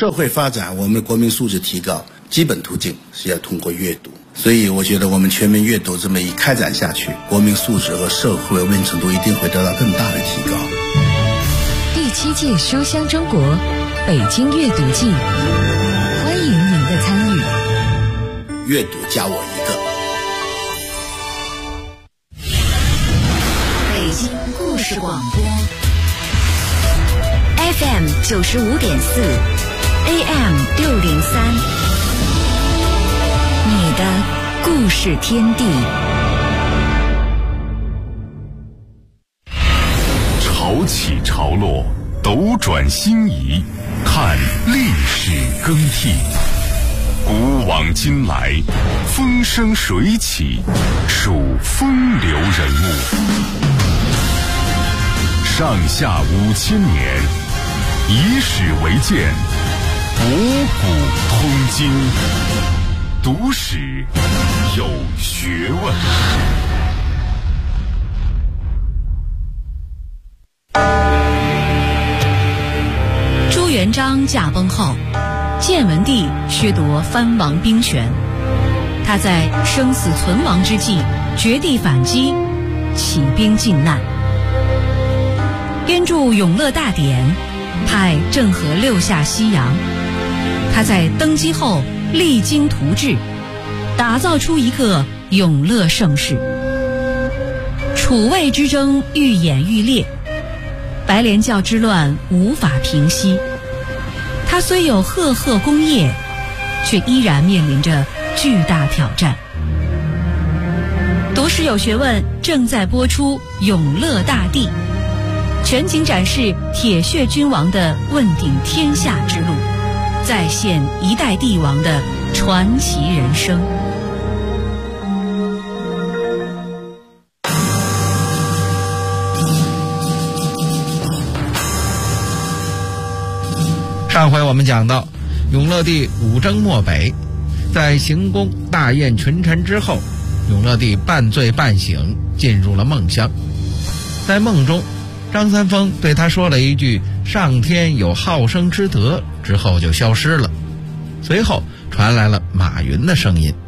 社会发展，我们国民素质提高，基本途径是要通过阅读。所以我觉得我们全民阅读这么一开展下去，国民素质和社会文明程度一定会得到更大的提高。 第7届书香中国北京阅读季，欢迎您的参与。 阅读加我一个。 北京故事广播 FM 95.4 AM 603，你的故事天地。 潮起潮落，斗转星移，看历史更替。古往今来，风生水起，数风流人物。上下5000年，以史为鉴，博古通今，读史有学问。 朱元璋驾崩后，建文帝削夺藩王兵权，他在生死存亡之际绝地反击，起兵靖难。编著《永乐大典》，派郑和六下西洋。他在登基后励精图治，打造出一个永乐盛世。楚魏之争愈演愈烈，白莲教之乱无法平息。他虽有赫赫功业，却依然面临着巨大挑战。读史有学问正在播出《永乐大帝》，全景展示铁血君王的问鼎天下之路，再现一代帝王的传奇人生。 上回我们讲到，永乐帝五征漠北，在行宫大宴群臣之后，永乐帝半醉半醒，进入了梦乡。在梦中，张三丰对他说了一句“上天有好生之德”之后就消失了。随后传来了马云的声音。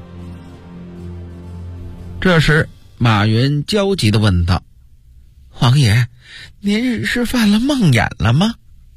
这时马云焦急地问道：“王爷，您是犯了梦魇了吗？”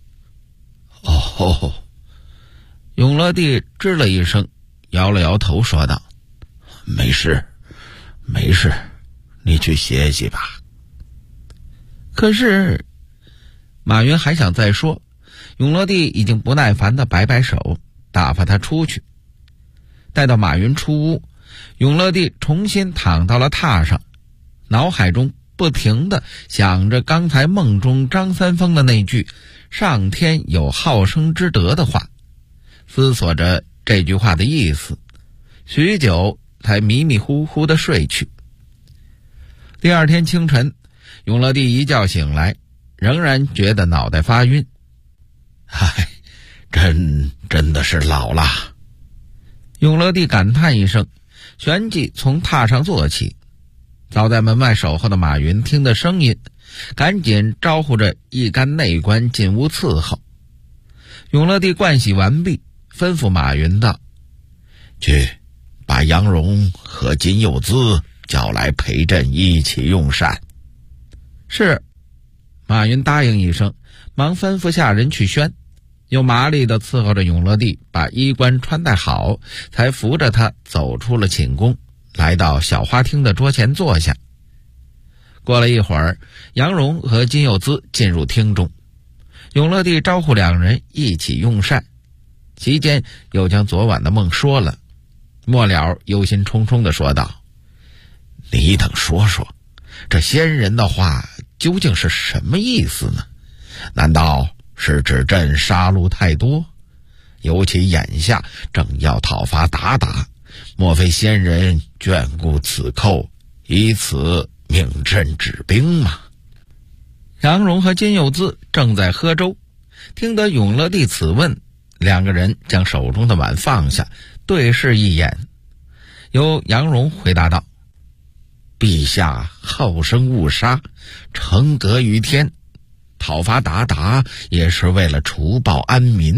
哦，永乐帝吱了一声，摇了摇头说道：“没事，没事，你去歇息吧。”可是马云还想再说，永乐帝已经不耐烦地摆摆手，打发他出去。待到马云出屋，永乐帝重新躺到了榻上，脑海中不停地想着刚才梦中张三丰的那句上天有好生之德的话，思索着这句话的意思，许久才迷迷糊糊地睡去。第二天清晨，永乐帝一觉醒来，仍然觉得脑袋发晕。唉，真的是老了。永乐帝感叹一声，旋即从榻上坐起。早在门外守候的马云听得声音，赶紧招呼着一干内官进屋伺候。永乐帝盥洗完毕，吩咐马云道：“去把杨荣和金幼滋叫来陪朕一起用膳。”是。马云答应一声，忙吩咐下人去宣，又麻利地伺候着永乐帝把衣冠穿戴好，才扶着他走出了寝宫，来到小花厅的桌前坐下。过了一会儿，杨荣和金幼滋进入厅中，永乐帝招呼两人一起用膳，期间又将昨晚的梦说了。末了忧心忡忡地说道：“你等说说，这仙人的话究竟是什么意思呢？难道是指朕杀戮太多？尤其眼下正要讨伐鞑靼，莫非仙人眷顾此寇，以此命朕止兵吗？”杨荣和金幼滋正在喝粥，听得永乐帝此问，两个人将手中的碗放下，对视一眼。由杨荣回答道：“陛下好生勿杀，承德于天，讨伐鞑靼也是为了除暴安民，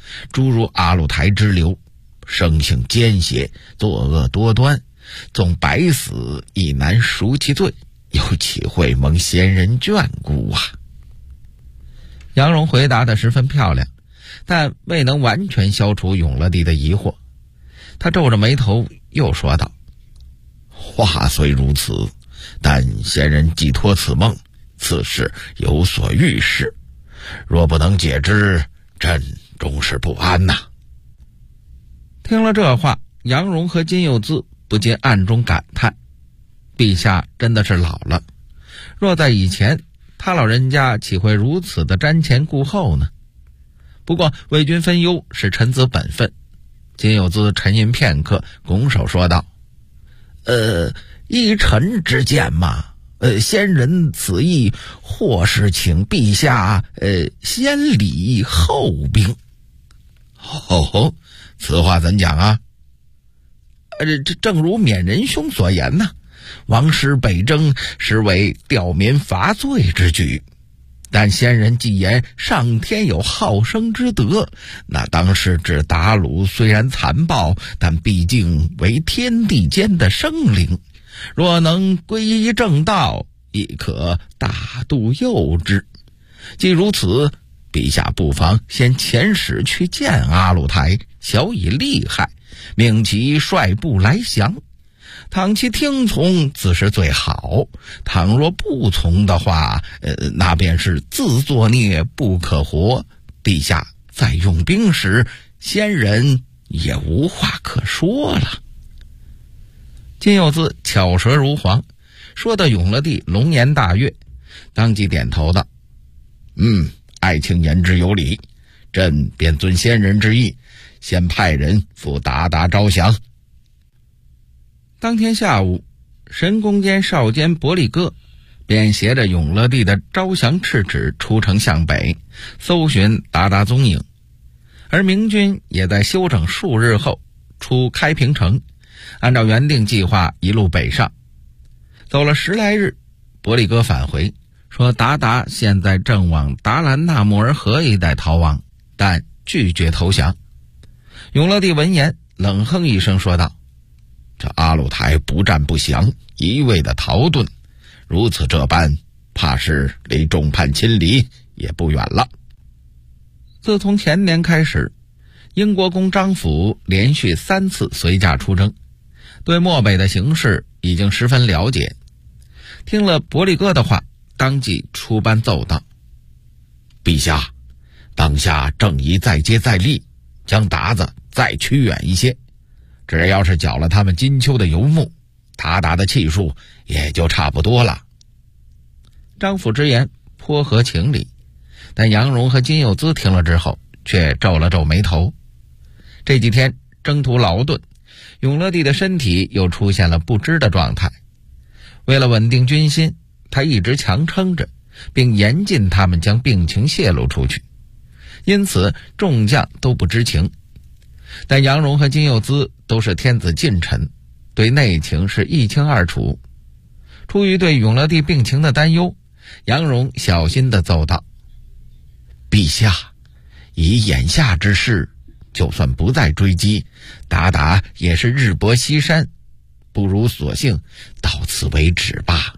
诸如阿鲁台之流，生性奸邪，作恶多端，纵百死亦难赎其罪，又岂会蒙先人眷顾啊？杨荣回答得十分漂亮，但未能完全消除永乐帝的疑惑。他皱着眉头又说道：话虽如此，但先人寄托此梦，此事有所预示，若不能解之，朕终是不安呐。听了这话，杨荣和金幼滋不禁暗中感叹，陛下真的是老了，若在以前，他老人家岂会如此的瞻前顾后呢？不过为君分忧是臣子本分。金幼滋沉吟片刻，拱手说道：依臣之见嘛，先人此意或是请陛下先礼后兵。哦，此话怎讲啊？这正如勉仁兄所言呐，王师北征实为吊民伐罪之举，但先人既言上天有好生之德，那当是指鞑虏虽然残暴，但毕竟为天地间的生灵，若能皈依正道，亦可大度佑之。既如此，陛下不妨先遣使去见阿鲁台，晓以利害，命其率部来降。倘其听从，自是最好；倘若不从的话，那便是自作孽不可活。陛下在用兵时，先人也无话可说了。金幼滋巧舌如簧，说的永乐帝龙颜大悦，当即点头道：爱卿言之有理，朕便遵先人之意，先派人赴鞑靼招降。当天下午，神宫监少监伯利哥便携着永乐帝的招降敕旨出城向北，搜寻鞑靼踪影。而明军也在休整数日后出开平城，按照原定计划一路北上。走了10来日，伯利哥返回说，鞑靼现在正往达兰纳木尔河一带逃亡，但拒绝投降。永乐帝闻言冷哼一声说道：这阿鲁台不战不降，一味的逃遁，如此这般，怕是离众叛亲离也不远了。自从前年开始，英国公张辅连续3次随驾出征，对漠北的形势已经十分了解。听了伯利哥的话，当即出班奏道：陛下，当下正宜再接再厉，将鞑子再驱远一些，只要是缴了他们金秋的游牧，鞑靼的气数也就差不多了。张辅之言颇合情理，但杨荣和金幼滋听了之后却皱了皱眉头。这几天征途劳顿，永乐帝的身体又出现了不支的状态。为了稳定军心，他一直强撑着，并严禁他们将病情泄露出去，因此众将都不知情。但杨荣和金幼滋都是天子近臣，对内情是一清二楚。出于对永乐帝病情的担忧，杨荣小心地奏道：陛下，以眼下之势，就算不再追击，鞑靼也是日薄西山，不如索性到此为止吧。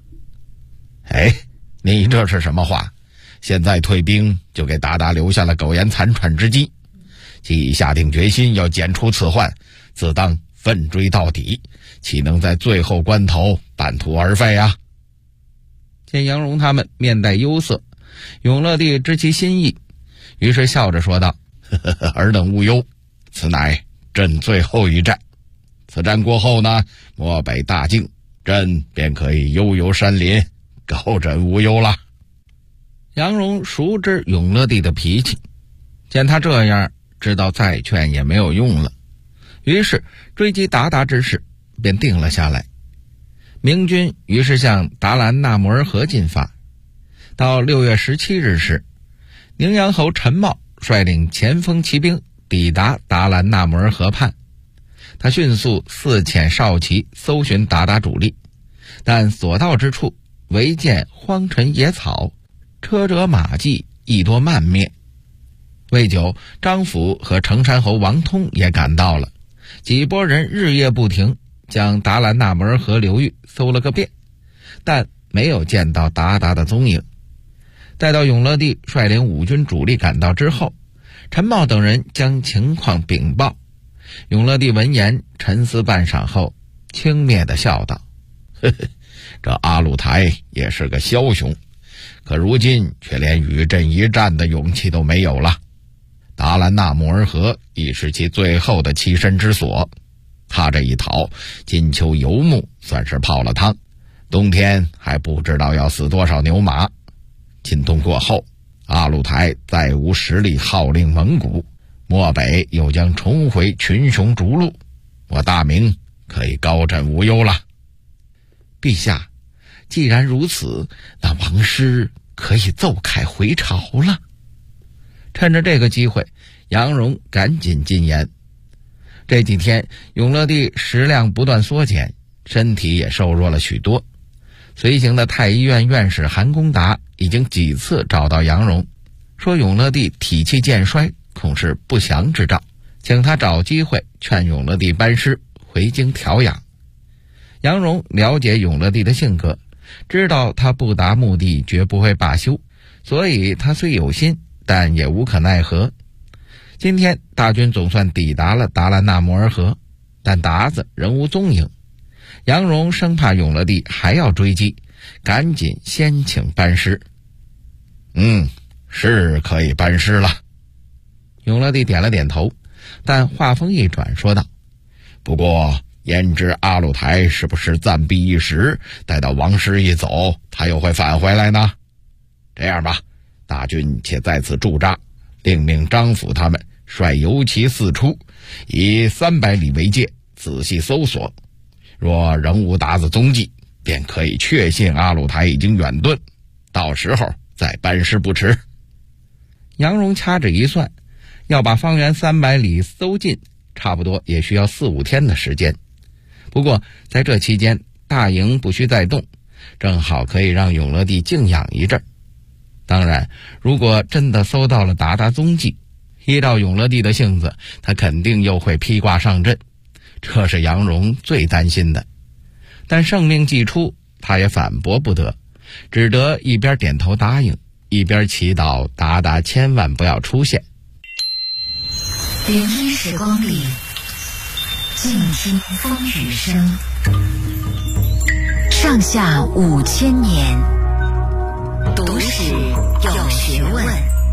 你这是什么话？现在退兵就给鞑靼留下了苟延残喘之机，既已下定决心要剪除此患，自当奋追到底，岂能在最后关头半途而废啊？见杨荣他们面带忧色，永乐帝知其心意，于是笑着说道：尔等勿忧，此乃朕最后一战，此战过后呢，漠北大境，朕便可以悠游山林，高枕无忧了。杨荣熟知永乐帝的脾气，见他这样，知道再劝也没有用了，于是追击鞑靼之事便定了下来。明军于是向达兰纳木尔河进发。到6月17日时，宁阳侯陈茂率领前锋骑兵抵达达兰纳木尔河畔，他迅速4遣少骑搜寻鞑靼主力，但所到之处唯见荒尘野草，车辙马迹亦多漫灭。 未久，张辅和成山侯王通也赶到了，几拨人日夜不停，将达兰纳摩尔河流域搜了个遍，但没有见到鞑靼的踪影。待到永乐帝率领5军主力赶到之后，陈茂等人将情况禀报。永乐帝闻言沉思半晌后，轻蔑地笑道：呵呵，这阿鲁台也是个枭雄，可如今却连与朕一战的勇气都没有了。达兰纳摩尔河已是其最后的栖身之所，他这一逃，金秋游牧算是泡了汤，冬天还不知道要死多少牛马。今冬过后，阿鲁台再无实力号令蒙古，漠北又将重回群雄逐鹿，我大明可以高枕无忧了。陛下，既然如此，那王师可以奏凯回朝了。趁着这个机会，杨荣赶紧进言。这几天永乐帝食量不断缩减，身体也瘦弱了许多。随行的太医院院士韩公达已经几次找到杨荣，说永乐帝体气渐衰，恐是不祥之兆，请他找机会劝永乐帝班师回京调养。杨荣了解永乐帝的性格，知道他不达目的绝不会罢休，所以他虽有心，但也无可奈何。今天大军总算抵达了达兰纳摩尔河，但鞑子仍无踪影。杨荣生怕永乐帝还要追击，赶紧先请班师。是可以班师了。永乐帝点了点头，但话锋一转说道：不过焉知阿鲁台是不是暂避一时，待到王师一走，他又会返回来呢？这样吧，大军且在此驻扎，另命张辅他们率游骑四出，以300里为界，仔细搜索。若仍无鞑子踪迹，便可以确信阿鲁台已经远遁，到时候再班师不迟。杨荣掐指一算，要把方圆300里搜尽，差不多也需要4-5天的时间。不过在这期间，大营不需再动，正好可以让永乐帝静养一阵。当然，如果真的搜到了鞑靼踪迹，依照永乐帝的性子，他肯定又会披挂上阵，这是杨荣最担心的。但圣命既出，他也反驳不得，只得一边点头答应，一边祈祷鞑靼千万不要出现。 聆听时光里，静听风雨声。上下5000年，读史有学问。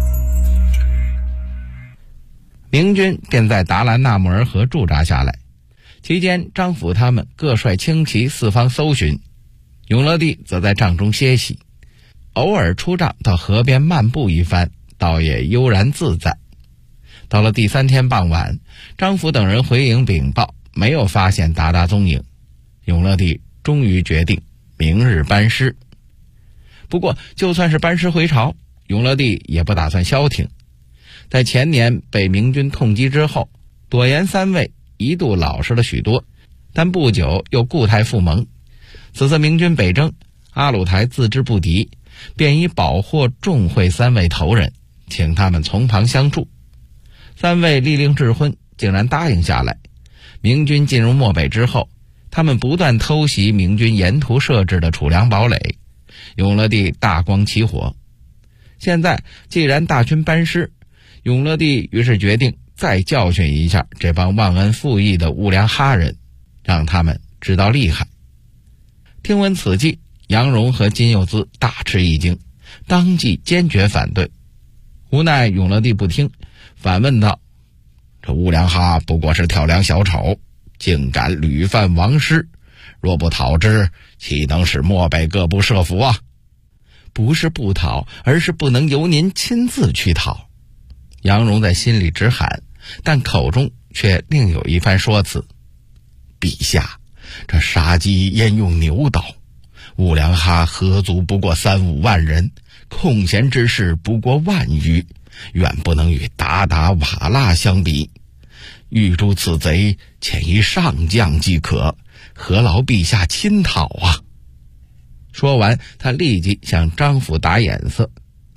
明军便在达兰纳摩尔河驻扎下来，期间张辅他们各率轻骑四方搜寻，永乐帝则在帐中歇息，偶尔出帐到河边漫步一番，倒也悠然自在。到了第3天傍晚，张辅等人回营禀报，没有发现鞑靼踪影。永乐帝终于决定明日班师。不过就算是班师回朝，永乐帝也不打算消停。在前年被明军痛击之后，朵颜3位一度老实了许多，但不久又故态复萌。此次明军北征，阿鲁台自知不敌，便以保获重惠3位头人，请他们从旁相助。3位立令智昏，竟然答应下来。明军进入漠北之后，他们不断偷袭明军沿途设置的储粮堡垒，永乐帝大光起火。现在既然大军班师，永乐帝于是决定再教训一下这帮忘恩负义的兀良哈人，让他们知道厉害。听闻此计，杨荣和金幼滋大吃一惊，当即坚决反对。无奈永乐帝不听，反问道：这兀良哈不过是挑梁小丑，竟敢屡犯王师，若不讨之，岂能使漠北各部设伏啊？不是不讨，而是不能由您亲自去讨。杨荣在心里直喊，但口中却另有一番说辞。陛下，这杀鸡焉用牛刀？兀良哈何足不过3-5万人，空闲之士不过万余，远不能与鞑靼瓦剌相比。欲诛此贼，遣一上将即可，何劳陛下亲讨啊？说完，他立即向张辅打眼色。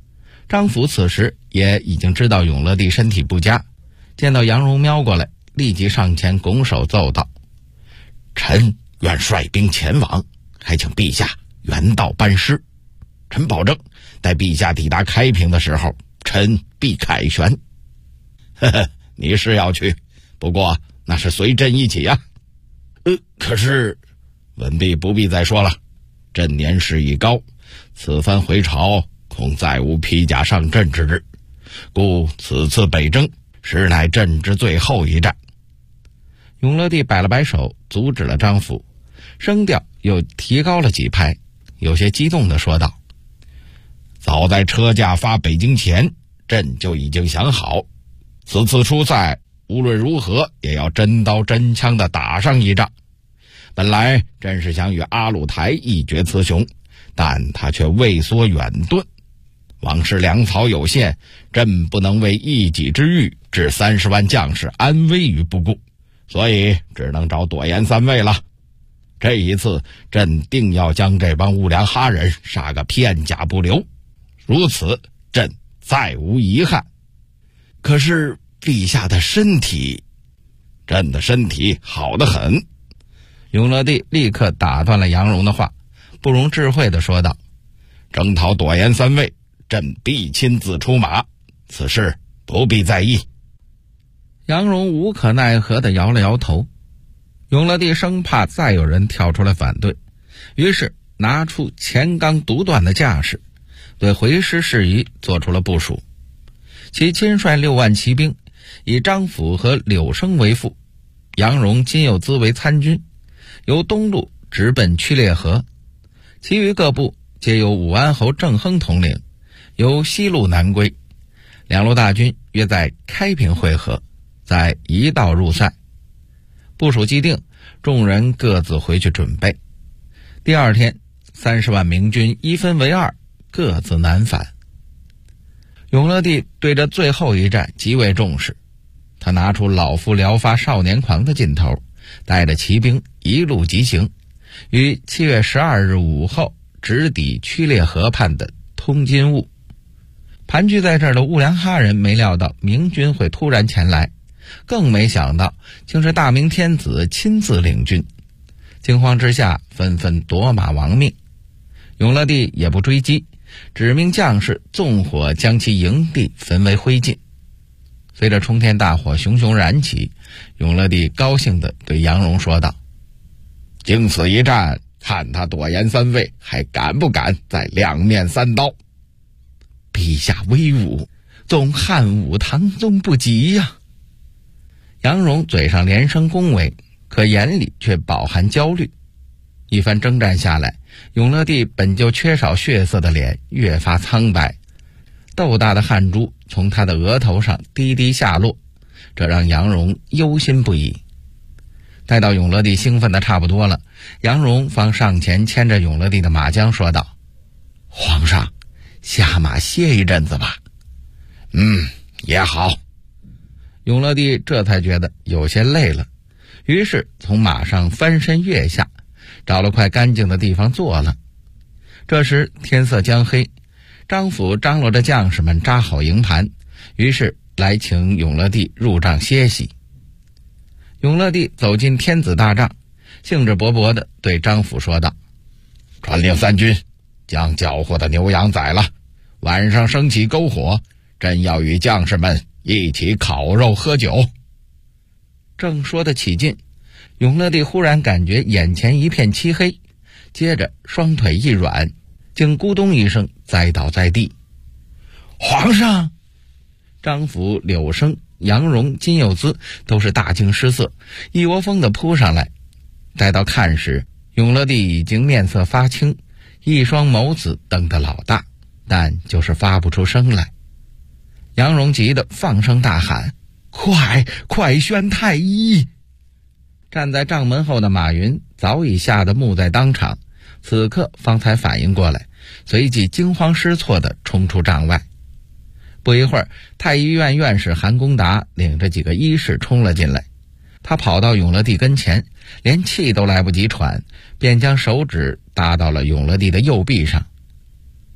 张府此时也已经知道永乐帝身体不佳，见到杨荣瞄过来，立即上前拱手奏道：臣愿率兵前往，还请陛下原道班师。臣保证，待陛下抵达开平的时候，臣必凯旋。呵呵，你是要去，不过那是随朕一起呀。可是文弼不必再说了，朕年事已高，此番回朝恐再无披甲上阵之日，故此次北征实乃朕之最后一战。永乐帝摆了摆手，阻止了张府，声调又提高了几拍，有些激动地说道：早在车驾发北京前，朕就已经想好，此次出塞无论如何也要真刀真枪地打上一仗。本来朕是想与阿鲁台一决雌雄，但他却畏缩远遁。往事粮草有限，朕不能为一己之欲置30万将士安危于不顾，所以只能找朵颜三位了。这一次朕定要将这帮兀良哈人杀个片甲不留，如此朕再无遗憾。可是陛下的身体，朕的身体好得很。永乐帝立刻打断了杨荣的话，不容置喙地说道：征讨朵颜三位，朕必亲自出马，此事不必在意。杨荣无可奈何地摇了摇头。永乐帝生怕再有人跳出来反对，于是拿出钱刚独断的架势，对回师事宜做出了部署。其亲率6万骑兵，以张辅和柳生为副，杨荣、金幼滋为参军，由东路直奔曲烈河，其余各部皆由武安侯郑亨统领，由西路南归。两路大军约在开平会合，再一道入塞。部署既定，众人各自回去准备。第二天，30万明军一分为二，各自南返。永乐帝对这最后一战极为重视，他拿出老夫聊发少年狂的劲头，带着骑兵一路急行，于7月12日午后直抵曲烈河畔的通津坞。盘踞在这儿的兀良哈人没料到明军会突然前来，更没想到竟是大明天子亲自领军，惊慌之下纷纷夺马亡命。永乐帝也不追击，指命将士纵火将其营地焚为灰烬。随着冲天大火熊熊燃起，永乐帝高兴地对杨荣说道：经此一战，看他朵颜三位还敢不敢再两面三刀。陛下威武，纵汉武唐宗不及呀。杨荣嘴上连声恭维，可眼里却饱含焦虑。一番征战下来，永乐帝本就缺少血色的脸越发苍白，豆大的汗珠从他的额头上滴滴下落，这让杨荣忧心不已。待到永乐帝兴奋的差不多了，杨荣方上前牵着永乐帝的马缰说道：皇上，下马歇一阵子吧。也好。永乐帝这才觉得有些累了，于是从马上翻身跃下，找了块干净的地方坐了。这时天色将黑，张辅张罗着将士们扎好营盘，于是来请永乐帝入帐歇息。永乐帝走进天子大帐，兴致勃勃地对张辅说道：传令三军，将缴获的牛羊宰了，晚上升起篝火，朕要与将士们一起烤肉喝酒。正说得起劲，永乐帝忽然感觉眼前一片漆黑，接着双腿一软，竟咕咚一声栽倒在地。皇上！张辅、柳生、杨荣、金幼滋都是大惊失色，一窝蜂地扑上来。待到看时，永乐帝已经面色发青，一双眸子瞪得老大，但就是发不出声来。杨荣急得放声大喊：快宣太医！站在帐门后的马云早已吓得木在当场，此刻方才反应过来，随即惊慌失措地冲出帐外。不一会儿，太医院院士韩公达领着几个医士冲了进来。他跑到永乐帝跟前，连气都来不及喘，便将手指搭到了永乐帝的右臂上。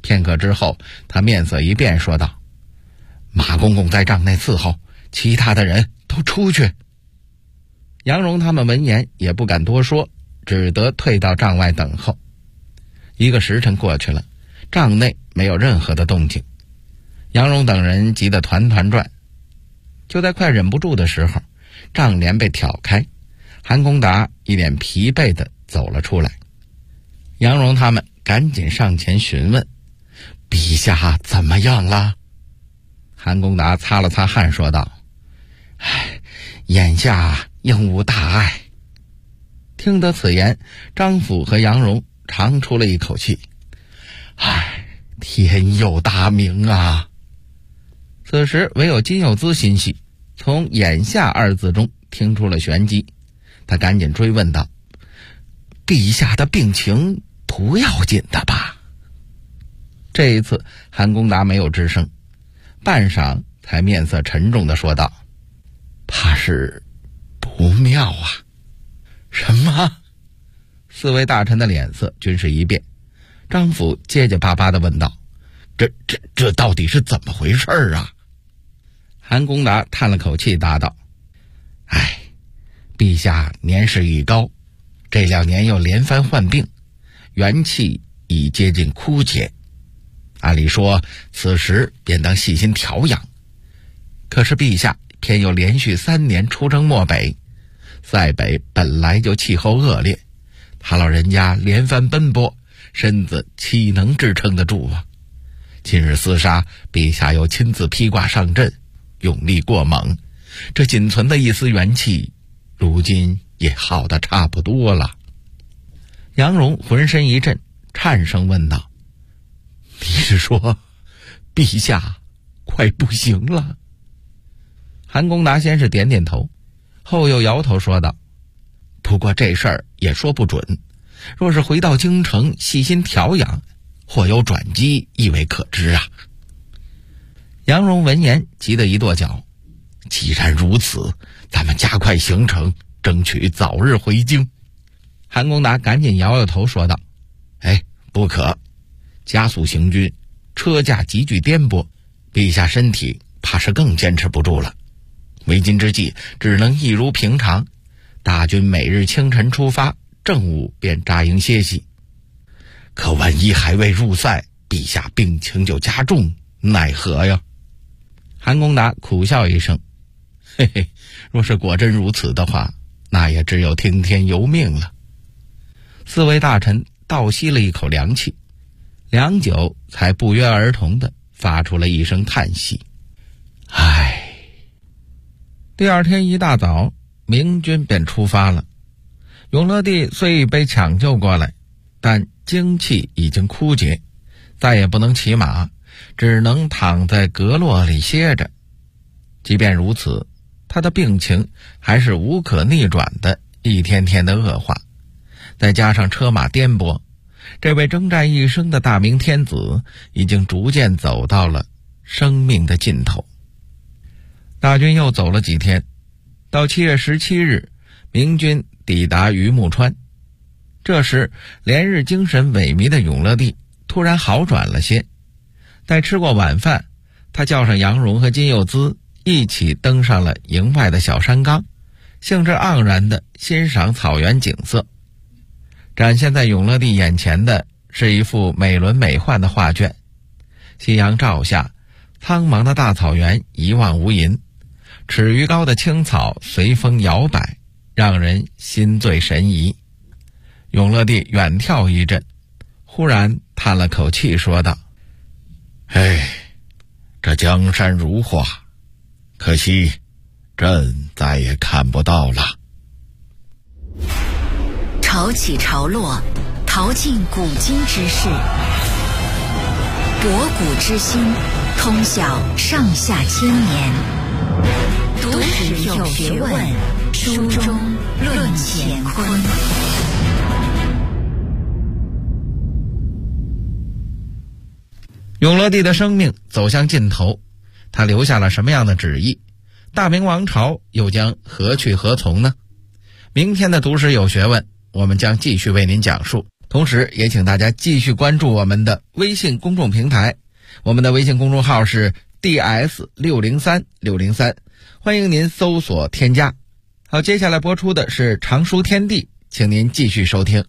片刻之后，他面色一变，说道：“马公公在帐内伺候，其他的人都出去。”杨荣他们闻言也不敢多说，只得退到帐外等候。1个时辰过去了，帐内没有任何的动静，杨荣等人急得团团转。就在快忍不住的时候，帐帘被挑开，韩公达一脸疲惫地走了出来。杨荣他们赶紧上前询问：“陛下怎么样了？”韩公达擦了擦汗说道：“眼下应无大碍。”听得此言，张辅和杨荣长出了一口气：“天佑大明啊！”此时唯有金幼滋心细，从眼下2字中听出了玄机，他赶紧追问道：“陛下的病情不要紧的吧？”这一次韩公达没有吱声，半晌才面色沉重地说道：“怕是不妙啊。”“什么？”4位大臣的脸色均是一变。张辅结结巴巴地问道：“这到底是怎么回事啊？”韩公达叹了口气答道：“陛下年事已高，这2年又连番患病，元气已接近枯竭。按理说此时便当细心调养，可是陛下偏又连续3年出征漠北，塞北本来就气候恶劣，他老人家连番奔波，身子岂能支撑得住啊？今日厮杀，陛下又亲自披挂上阵，用力过猛，这仅存的一丝元气，如今也耗得差不多了。”杨荣浑身一震，颤声问道：“你是说陛下快不行了？”韩公达先是点点头，后又摇头说道：“不过这事儿也说不准，若是回到京城细心调养，或有转机，亦未可知啊。”杨荣闻言急得一跺脚：“既然如此，咱们加快行程，争取早日回京。”韩公达赶紧摇摇头说道：“不可，加速行军，车驾急剧颠簸，陛下身体怕是更坚持不住了。为今之计，只能一如平常，大军每日清晨出发，正午便扎营歇息。可万一还未入塞，陛下病情就加重，奈何呀？”韩公达苦笑一声：“若是果真如此的话，那也只有听天由命了。”4位大臣倒吸了一口凉气，良久才不约而同地发出了一声叹息：“第2天一大早，明军便出发了。永乐帝虽已被抢救过来，但精气已经枯竭，再也不能骑马，只能躺在阁落里歇着。即便如此，他的病情还是无可逆转的一天天的恶化。再加上车马颠簸，这位征战一生的大明天子已经逐渐走到了生命的尽头。大军又走了几天，到7月17日，明军抵达榆木川。这时连日精神萎靡的永乐帝突然好转了些。待吃过晚饭，他叫上杨荣和金幼滋一起登上了营外的小山岗，兴致盎然地欣赏草原景色。展现在永乐帝眼前的是一幅美轮美奂的画卷，夕阳照下，苍茫的大草原一望无垠，尺余高的青草随风摇摆，让人心醉神怡。永乐帝远眺一阵，忽然叹了口气说道：“这江山如画，可惜朕再也看不到了。” 潮起潮落，淘尽古今之事，博古之今，通晓上下千年。读史有学问，书中论乾坤。 永乐帝的生命走向尽头，他留下了什么样的旨意？大明王朝又将何去何从呢？明天的读史有学问，我们将继续为您讲述。 同时也请大家继续关注我们的微信公众平台，我们的微信公众号是 DS603603，欢迎您搜索添加。好，接下来播出的是常书天地，请您继续收听。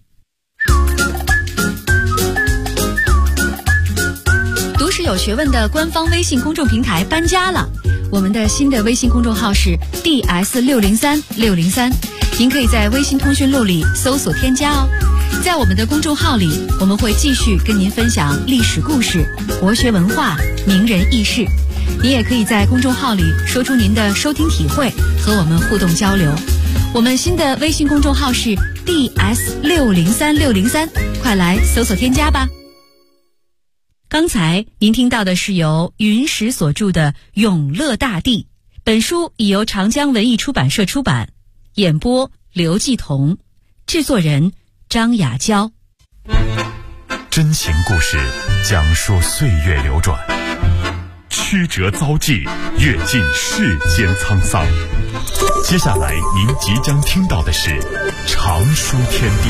读史有学问的官方微信公众平台搬家了，我们的新的微信公众号是 DS603603，您可以在微信通讯录里搜索添加哦。在我们的公众号里，我们会继续跟您分享历史故事、国学文化、名人轶事。您也可以在公众号里说出您的收听体会，和我们互动交流。我们新的微信公众号是 DS603603，快来搜索添加吧。刚才您听到的是由云石所著的《永乐大帝》，本书已由长江文艺出版社出版，演播刘继彤，制作人张雅娇。 真情故事讲述岁月流转，曲折遭际，阅尽世间沧桑。接下来您即将听到的是常书天地。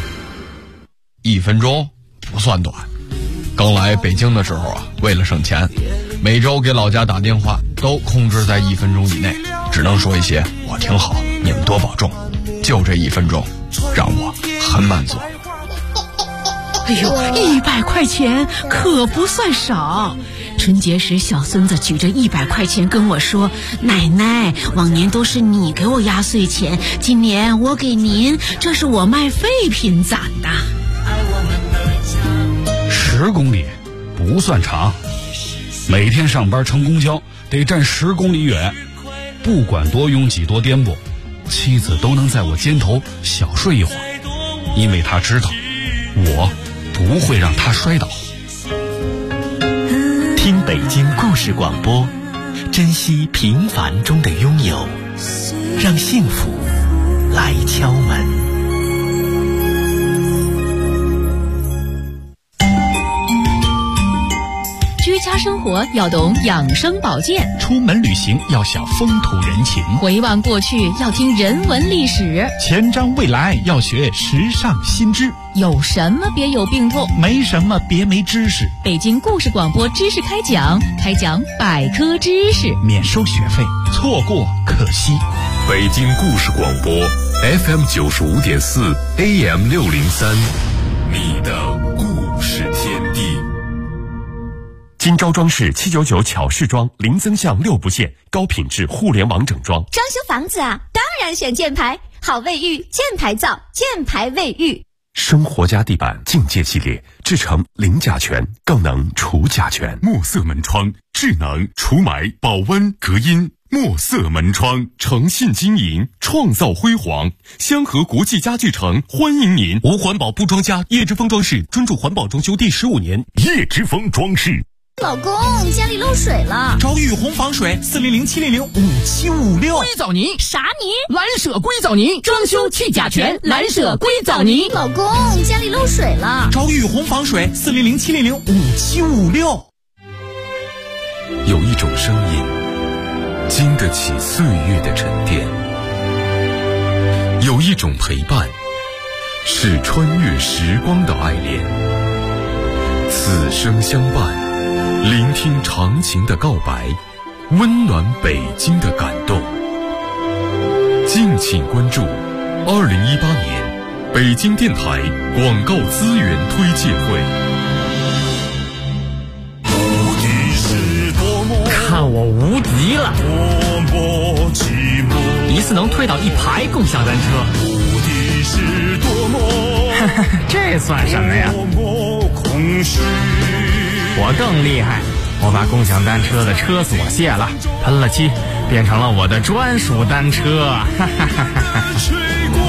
1分钟不算短。刚来北京的时候啊，为了省钱，每周给老家打电话都控制在1分钟以内，只能说一些我挺好，你们多保重。就这1分钟，让我很满足。 哎呦，100块钱可不算少。春节时，小孙子举着100块钱跟我说：“奶奶，往年都是你给我压岁钱，今年我给您，这是我卖废品攒的。 ”10公里不算长，每天上班乘公交得站10公里远，不管多拥挤多颠簸，妻子都能在我肩头小睡一会儿，因为她知道我不会让她摔倒。 听北京故事广播，珍惜平凡中的拥有，让幸福来敲门。 居家生活要懂养生保健， 出门旅行要晓风土人情， 回望过去要听人文历史， 前瞻未来要学时尚新知。 有什么别有病痛， 没什么别没知识。 北京故事广播知识开讲百科知识， 免收学费，错过可惜。 北京故事广播 FM 95.4 AM 603，你的故事天地。金招装饰799巧饰装，零增项6不限，高品质互联网整装。 装修房子啊，当然选箭牌，好卫浴，箭牌造，箭牌卫浴。 生活家地板境界系列，制成零甲醛，更能除甲醛。墨色门窗，智能除霾、保温、隔音。墨色门窗，诚信经营，创造辉煌。香河国际家具城欢迎您。 无环保不装家，叶之峰装饰专注环保装修第15年。 叶之峰装饰。 老公，家里漏水了， 找雨虹防水400-700-5756。 硅藻泥？ 啥泥？ 蓝舍硅藻泥，装修去甲醛，蓝舍硅藻泥。 老公，家里漏水了， 找雨虹防水400-700-5756。 有一种声音，经得起岁月的沉淀；有一种陪伴，是穿越时光的爱恋。此生相伴，聆听长情的告白，温暖北京的感动。敬请关注2018年北京电台广告资源推介会。 看我无敌了！一次能推倒1排共享单车。这算什么呀？我更厉害，我把共享单车的车锁卸了，喷了漆，变成了我的专属单车。